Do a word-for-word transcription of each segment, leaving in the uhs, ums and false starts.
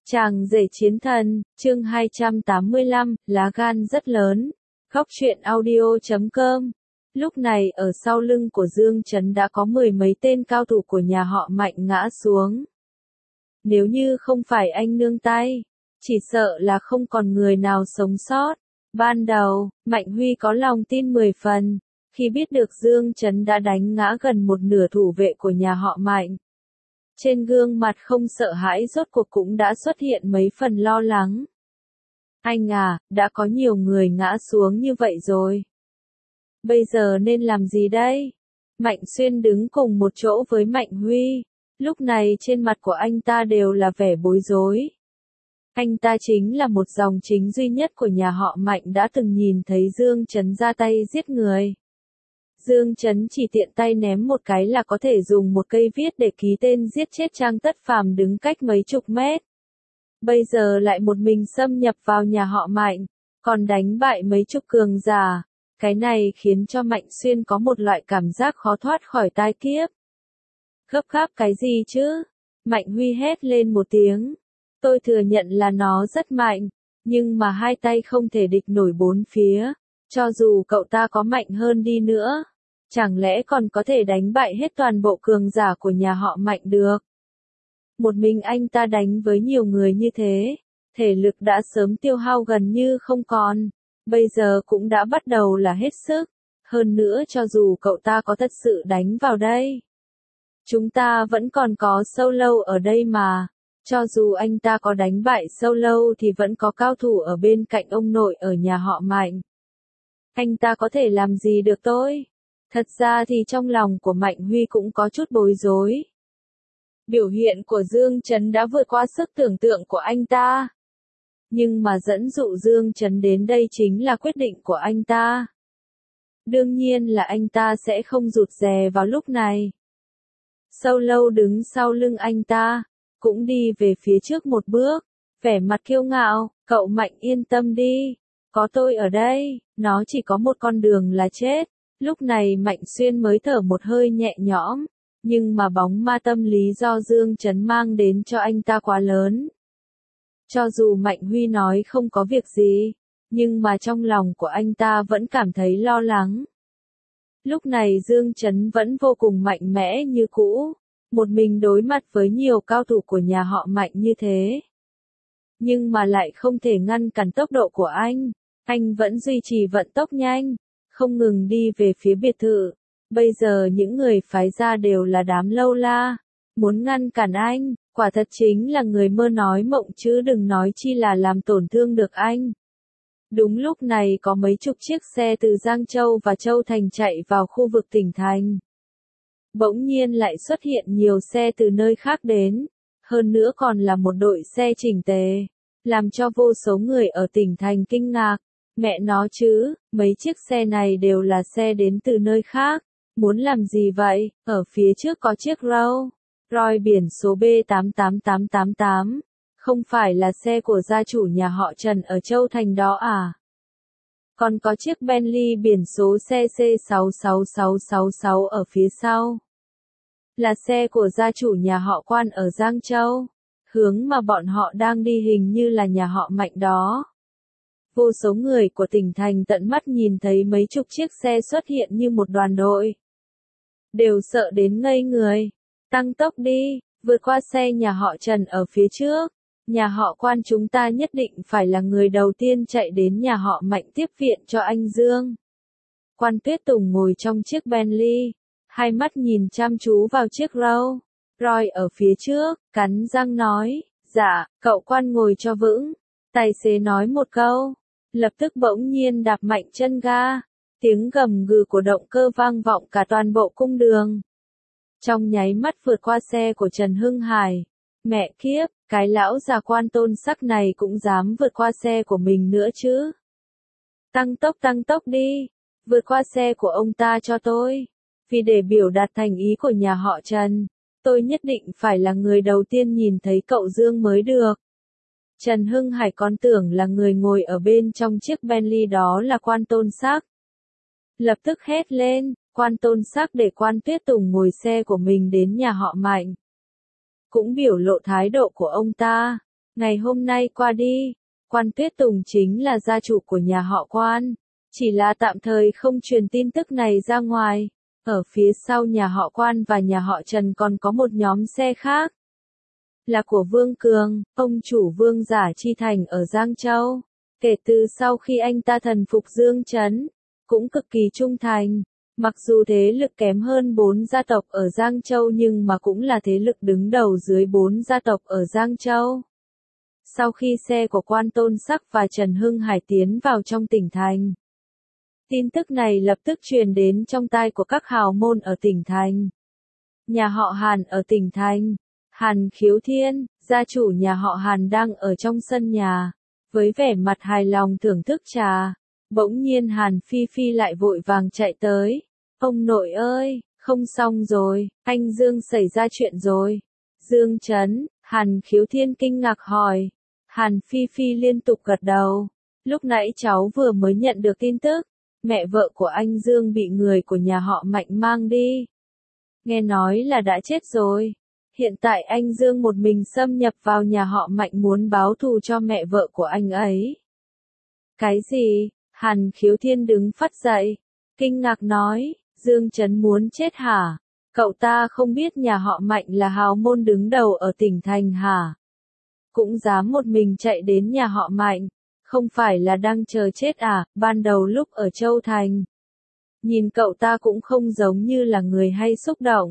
Chàng rể chiến thần, chương hai trăm tám mươi lăm, lá gan rất lớn. Góc truyện audio chấm com. Lúc này ở sau lưng của Dương Chấn đã có mười mấy tên cao thủ của nhà họ Mạnh ngã xuống. Nếu như không phải anh nương tay, chỉ sợ là không còn người nào sống sót. Ban đầu, Mạnh Huy có lòng tin mười phần, khi biết được Dương Chấn đã đánh ngã gần một nửa thủ vệ của nhà họ Mạnh. Trên gương mặt không sợ hãi rốt cuộc cũng đã xuất hiện mấy phần lo lắng. Anh à, đã có nhiều người ngã xuống như vậy rồi. Bây giờ nên làm gì đây? Mạnh Xuyên đứng cùng một chỗ với Mạnh Huy. Lúc này trên mặt của anh ta đều là vẻ bối rối. Anh ta chính là một dòng chính duy nhất của nhà họ Mạnh đã từng nhìn thấy Dương Chấn ra tay giết người. Dương Chấn chỉ tiện tay ném một cái là có thể dùng một cây viết để ký tên giết chết Trang Tất Phàm đứng cách mấy chục mét. Bây giờ lại một mình xâm nhập vào nhà họ Mạnh, còn đánh bại mấy chục cường giả. Cái này khiến cho Mạnh Xuyên có một loại cảm giác khó thoát khỏi tai kiếp. Gấp gáp cái gì chứ? Mạnh Huy hét lên một tiếng. Tôi thừa nhận là nó rất mạnh, nhưng mà hai tay không thể địch nổi bốn phía. Cho dù cậu ta có mạnh hơn đi nữa, chẳng lẽ còn có thể đánh bại hết toàn bộ cường giả của nhà họ Mạnh được? Một mình anh ta đánh với nhiều người như thế, thể lực đã sớm tiêu hao gần như không còn, bây giờ cũng đã bắt đầu là hết sức. Hơn nữa cho dù cậu ta có thật sự đánh vào đây, chúng ta vẫn còn có Solo ở đây mà. Cho dù anh ta có đánh bại Solo thì vẫn có cao thủ ở bên cạnh ông nội ở nhà họ Mạnh. Anh ta có thể làm gì được tôi? Thật ra thì trong lòng của Mạnh Huy cũng có chút bối rối. Biểu hiện của Dương Chấn đã vượt qua sức tưởng tượng của anh ta. Nhưng mà dẫn dụ Dương Chấn đến đây chính là quyết định của anh ta. Đương nhiên là anh ta sẽ không rụt rè vào lúc này. Solo đứng sau lưng anh ta, cũng đi về phía trước một bước, vẻ mặt kiêu ngạo, cậu Mạnh yên tâm đi. Có tôi ở đây, nó chỉ có một con đường là chết. Lúc này Mạnh Xuyên mới thở một hơi nhẹ nhõm, nhưng mà bóng ma tâm lý do Dương Chấn mang đến cho anh ta quá lớn. Cho dù Mạnh Huy nói không có việc gì, nhưng mà trong lòng của anh ta vẫn cảm thấy lo lắng. Lúc này Dương Chấn vẫn vô cùng mạnh mẽ như cũ, một mình đối mặt với nhiều cao thủ của nhà họ Mạnh như thế. Nhưng mà lại không thể ngăn cản tốc độ của anh. Anh vẫn duy trì vận tốc nhanh, không ngừng đi về phía biệt thự. Bây giờ những người phái ra đều là đám lâu la. Muốn ngăn cản anh, quả thật chính là người mơ nói mộng chứ đừng nói chi là làm tổn thương được anh. Đúng lúc này có mấy chục chiếc xe từ Giang Châu và Châu Thành chạy vào khu vực tỉnh thành. Bỗng nhiên lại xuất hiện nhiều xe từ nơi khác đến. Hơn nữa còn là một đội xe chỉnh tề, làm cho vô số người ở tỉnh thành kinh ngạc. Mẹ nó chứ, mấy chiếc xe này đều là xe đến từ nơi khác. Muốn làm gì vậy? Ở phía trước có chiếc Rolls Royce biển số B tám tám tám tám tám. Không phải là xe của gia chủ nhà họ Trần ở Châu Thành đó à? Còn có chiếc Bentley biển số xe C sáu sáu sáu sáu sáu ở phía sau. Là xe của gia chủ nhà họ Quan ở Giang Châu. Hướng mà bọn họ đang đi hình như là nhà họ Mạnh đó. Vô số người của tỉnh thành tận mắt nhìn thấy mấy chục chiếc xe xuất hiện như một đoàn đội. Đều sợ đến ngây người. Tăng tốc đi, vượt qua xe nhà họ Trần ở phía trước. Nhà họ Quan chúng ta nhất định phải là người đầu tiên chạy đến nhà họ Mạnh tiếp viện cho anh Dương. Quan Tuyết Tùng ngồi trong chiếc Bentley, hai mắt nhìn chăm chú vào chiếc Rolls Royce ở phía trước, cắn răng nói, dạ, cậu Quan ngồi cho vững. Tài xế nói một câu, lập tức bỗng nhiên đạp mạnh chân ga, tiếng gầm gừ của động cơ vang vọng cả toàn bộ cung đường. Trong nháy mắt vượt qua xe của Trần Hưng Hải. Mẹ kiếp, cái lão già Quan tôn sắc này cũng dám vượt qua xe của mình nữa chứ. Tăng tốc tăng tốc đi, vượt qua xe của ông ta cho tôi. Vì để biểu đạt thành ý của nhà họ Trần, tôi nhất định phải là người đầu tiên nhìn thấy cậu Dương mới được. Trần Hưng Hải còn tưởng là người ngồi ở bên trong chiếc Bentley đó là Quan tôn sắc. Lập tức hét lên, Quan tôn sắc để Quan Tuyết Tùng ngồi xe của mình đến nhà họ Mạnh. Cũng biểu lộ thái độ của ông ta. Ngày hôm nay qua đi, Quan Tuyết Tùng chính là gia chủ của nhà họ Quan, chỉ là tạm thời không truyền tin tức này ra ngoài. Ở phía sau nhà họ Quan và nhà họ Trần còn có một nhóm xe khác, là của Vương Cường, ông chủ Vương Giả Chi Thành ở Giang Châu. Kể từ sau khi anh ta thần phục Dương Trấn, cũng cực kỳ trung thành. Mặc dù thế lực kém hơn bốn gia tộc ở Giang Châu nhưng mà cũng là thế lực đứng đầu dưới bốn gia tộc ở Giang Châu. Sau khi xe của Quan Tôn Sắc và Trần Hưng Hải tiến vào trong tỉnh thành, tin tức này lập tức truyền đến trong tai của các hào môn ở tỉnh thành. Nhà họ Hàn ở tỉnh thành, Hàn Khiếu Thiên, gia chủ nhà họ Hàn đang ở trong sân nhà, với vẻ mặt hài lòng thưởng thức trà. Bỗng nhiên Hàn Phi Phi lại vội vàng chạy tới. Ông nội ơi, không xong rồi, anh Dương xảy ra chuyện rồi. Dương Trấn, Hàn Khiếu Thiên kinh ngạc hỏi. Hàn Phi Phi liên tục gật đầu. Lúc nãy cháu vừa mới nhận được tin tức, mẹ vợ của anh Dương bị người của nhà họ Mạnh mang đi. Nghe nói là đã chết rồi. Hiện tại anh Dương một mình xâm nhập vào nhà họ Mạnh muốn báo thù cho mẹ vợ của anh ấy. Cái gì? Hàn Khiếu Thiên đứng phắt dậy, kinh ngạc nói, Dương Trấn muốn chết hả? Cậu ta không biết nhà họ Mạnh là hào môn đứng đầu ở tỉnh thành hả? Cũng dám một mình chạy đến nhà họ Mạnh, không phải là đang chờ chết à? Ban đầu lúc ở Châu Thành, nhìn cậu ta cũng không giống như là người hay xúc động.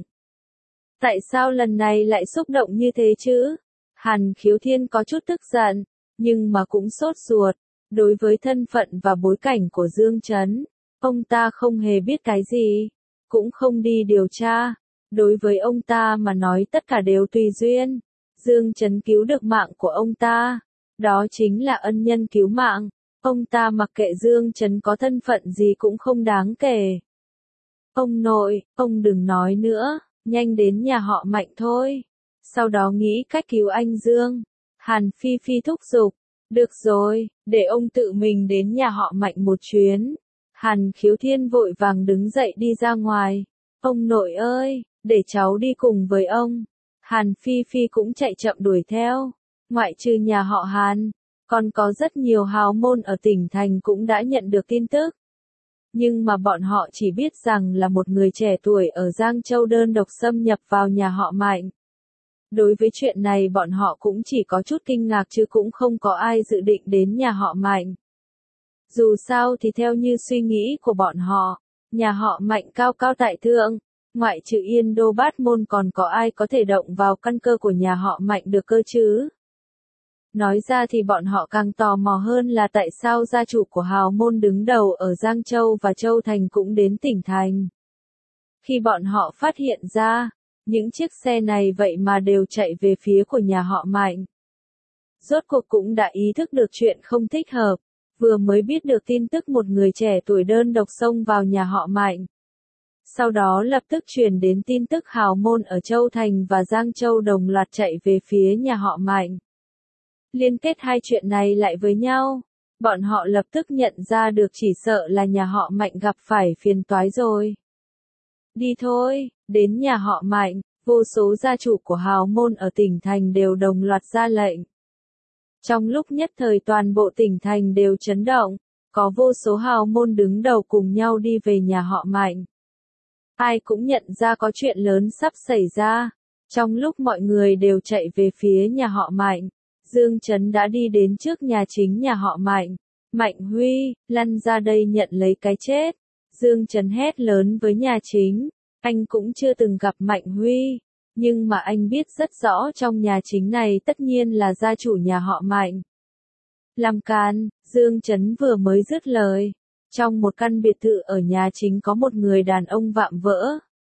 Tại sao lần này lại xúc động như thế chứ? Hàn Khiếu Thiên có chút tức giận, nhưng mà cũng sốt ruột. Đối với thân phận và bối cảnh của Dương Trấn, ông ta không hề biết cái gì, cũng không đi điều tra. Đối với ông ta mà nói tất cả đều tùy duyên. Dương Trấn cứu được mạng của ông ta, đó chính là ân nhân cứu mạng. Ông ta mặc kệ Dương Trấn có thân phận gì cũng không đáng kể. Ông nội, ông đừng nói nữa, nhanh đến nhà họ Mạnh thôi. Sau đó nghĩ cách cứu anh Dương. Hàn Phi Phi thúc giục. Được rồi, để ông tự mình đến nhà họ Mạnh một chuyến. Hàn Khiếu Thiên vội vàng đứng dậy đi ra ngoài. Ông nội ơi, để cháu đi cùng với ông. Hàn Phi Phi cũng chạy chậm đuổi theo. Ngoại trừ nhà họ Hàn, còn có rất nhiều hào môn ở tỉnh thành cũng đã nhận được tin tức. Nhưng mà bọn họ chỉ biết rằng là một người trẻ tuổi ở Giang Châu đơn độc xâm nhập vào nhà họ Mạnh. Đối với chuyện này bọn họ cũng chỉ có chút kinh ngạc chứ cũng không có ai dự định đến nhà họ Mạnh. Dù sao thì theo như suy nghĩ của bọn họ, nhà họ Mạnh cao cao tại thượng, ngoại trừ Yên Đô Bát Môn còn có ai có thể động vào căn cơ của nhà họ Mạnh được cơ chứ? Nói ra thì bọn họ càng tò mò hơn là tại sao gia chủ của hào môn đứng đầu ở Giang Châu và Châu Thành cũng đến tỉnh thành. Khi bọn họ phát hiện ra, những chiếc xe này vậy mà đều chạy về phía của nhà họ Mạnh. Rốt cuộc cũng đã ý thức được chuyện không thích hợp, vừa mới biết được tin tức một người trẻ tuổi đơn độc xông vào nhà họ Mạnh. Sau đó lập tức truyền đến tin tức hào môn ở Châu Thành và Giang Châu đồng loạt chạy về phía nhà họ Mạnh. Liên kết hai chuyện này lại với nhau, bọn họ lập tức nhận ra được chỉ sợ là nhà họ Mạnh gặp phải phiền toái rồi. Đi thôi, đến nhà họ Mạnh, vô số gia chủ của hào môn ở tỉnh thành đều đồng loạt ra lệnh. Trong lúc nhất thời toàn bộ tỉnh thành đều chấn động, có vô số hào môn đứng đầu cùng nhau đi về nhà họ Mạnh. Ai cũng nhận ra có chuyện lớn sắp xảy ra. Trong lúc mọi người đều chạy về phía nhà họ Mạnh, Dương Trấn đã đi đến trước nhà chính nhà họ Mạnh. Mạnh Huy, lăn ra đây nhận lấy cái chết. Dương Trấn hét lớn với nhà chính. Anh cũng chưa từng gặp Mạnh Huy, nhưng mà anh biết rất rõ trong nhà chính này tất nhiên là gia chủ nhà họ Mạnh. Làm càn, Dương Trấn vừa mới dứt lời. Trong một căn biệt thự ở nhà chính có một người đàn ông vạm vỡ.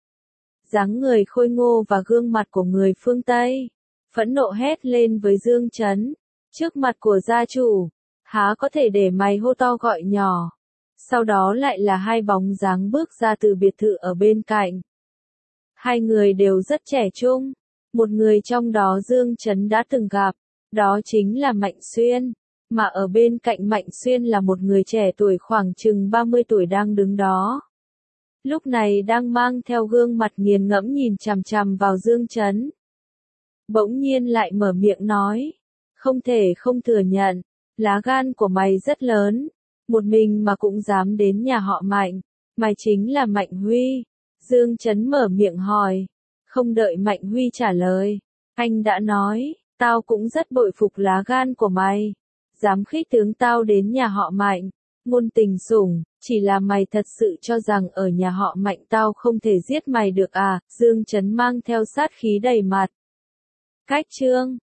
Dáng người khôi ngô và gương mặt của người phương Tây. Phẫn nộ hét lên với Dương Trấn. Trước mặt của gia chủ, há có thể để mày hô to gọi nhỏ. Sau đó lại là hai bóng dáng bước ra từ biệt thự ở bên cạnh. Hai người đều rất trẻ trung. Một người trong đó Dương Trấn đã từng gặp. Đó chính là Mạnh Xuyên. Mà ở bên cạnh Mạnh Xuyên là một người trẻ tuổi khoảng chừng ba mươi tuổi đang đứng đó. Lúc này đang mang theo gương mặt nghiền ngẫm nhìn chằm chằm vào Dương Trấn. Bỗng nhiên lại mở miệng nói. không thể không thừa nhận, lá gan của mày rất lớn, một mình mà cũng dám đến nhà họ Mạnh, mày chính là Mạnh Huy. Dương Chấn mở miệng hỏi, không đợi Mạnh Huy trả lời, anh đã nói, tao cũng rất bội phục lá gan của mày, dám khích tướng tao đến nhà họ Mạnh, ngôn tình sủng, chỉ là mày thật sự cho rằng ở nhà họ Mạnh tao không thể giết mày được à, Dương Chấn mang theo sát khí đầy mặt. Cách chương